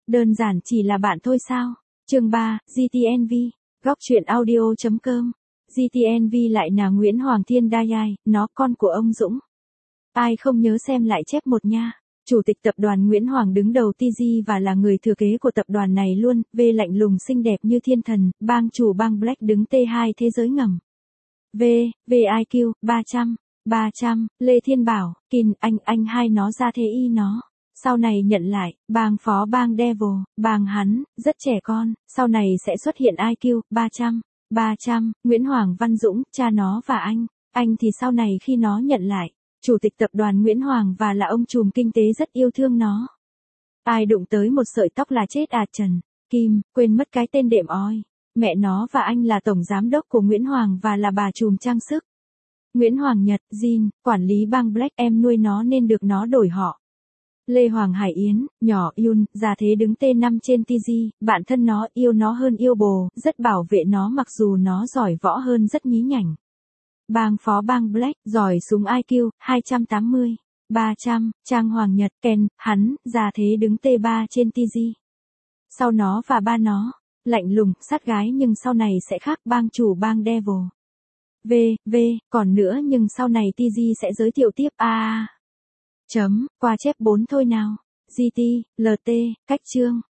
Đơn giản chỉ là bạn thôi sao? Chương 3, GTNV, góc truyện audio.com. GTNV lại là Nguyễn Hoàng Thiên Đa Giai, nó con của ông Dũng. Ai không nhớ xem lại chép một nha. Chủ tịch tập đoàn Nguyễn Hoàng đứng đầu TG và là người thừa kế của tập đoàn này luôn, V lạnh lùng xinh đẹp như thiên thần, bang chủ bang Black đứng T2 thế giới ngầm. V, VIQ, 300, Lê Thiên Bảo, Kin, anh hai nó ra thế y nó. Sau này nhận lại, bang phó bang Devil, bang hắn, rất trẻ con, sau này sẽ xuất hiện IQ, 300, Nguyễn Hoàng Văn Dũng, cha nó và anh thì sau này khi nó nhận lại, chủ tịch tập đoàn Nguyễn Hoàng và là ông trùm kinh tế rất yêu thương nó. Ai đụng tới một sợi tóc là chết à Trần, Kim, quên mất cái tên đệm oi. Mẹ nó và anh là tổng giám đốc của Nguyễn Hoàng và là bà trùm trang sức. Nguyễn Hoàng Nhật, Jin, quản lý bang Black, em nuôi nó nên được nó đổi họ. Lê Hoàng Hải Yến, nhỏ Yun, già thế đứng T5 trên TG, bạn thân nó yêu nó hơn yêu bồ, rất bảo vệ nó mặc dù nó giỏi võ hơn rất nhí nhảnh. Bang phó bang Black, giỏi súng IQ, 280, 300, Trang Hoàng Nhật, Ken, hắn, già thế đứng T3 trên TG. Sau nó và ba nó, lạnh lùng, sát gái nhưng sau này sẽ khác bang chủ bang Devil. Còn nữa nhưng sau này TG sẽ giới thiệu tiếp qua chép 4 thôi nào. GT, LT, cách chương.